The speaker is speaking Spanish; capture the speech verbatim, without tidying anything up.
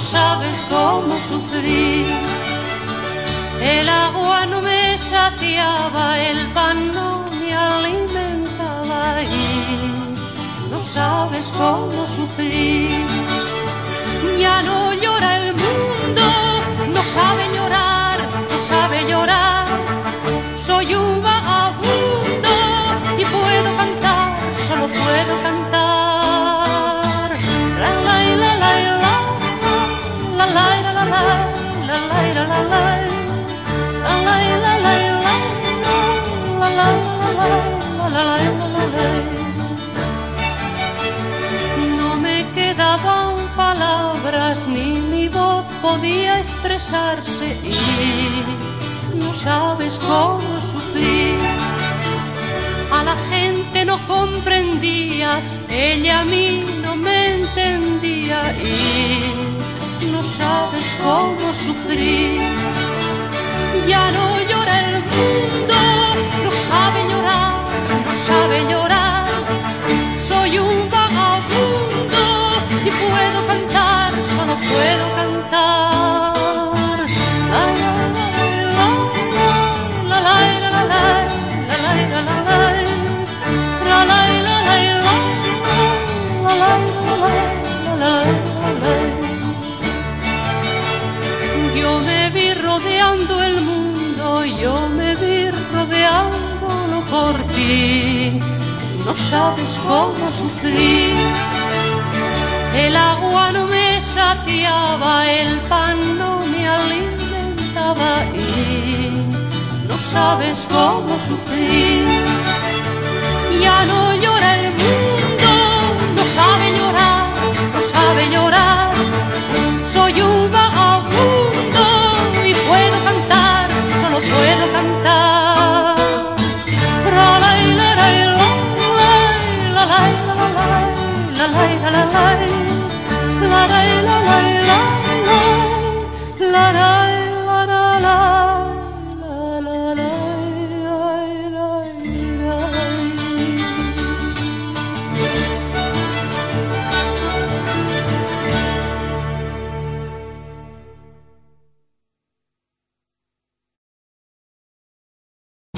sabes cómo sufrir. El agua no me saciaba, el pan no me alimentaba y no sabes cómo sufrir. Ya no llora el mundo, no sabe llorar, no sabe llorar. Soy un vagabundo y puedo cantar, solo puedo cantar. La la la la la la la la la la la la la la. No me quedaban palabras ni mi voz podía expresarse y no sabes cómo sufrir. A la gente no comprendía, ella a mí no me entendía y no sabes cómo sufrir. Ya no llora el mundo, no sabe llorar, no sabe llorar. Soy un vagabundo y puedo cantar, solo puedo cantar. La la la la la la la la la la la. Yo me vi rodeando el mundo, yo me vi rodeándolo por ti. No sabes cómo sufrir. El agua no me saciaba, el pan no me alimentaba y no sabes cómo sufrir.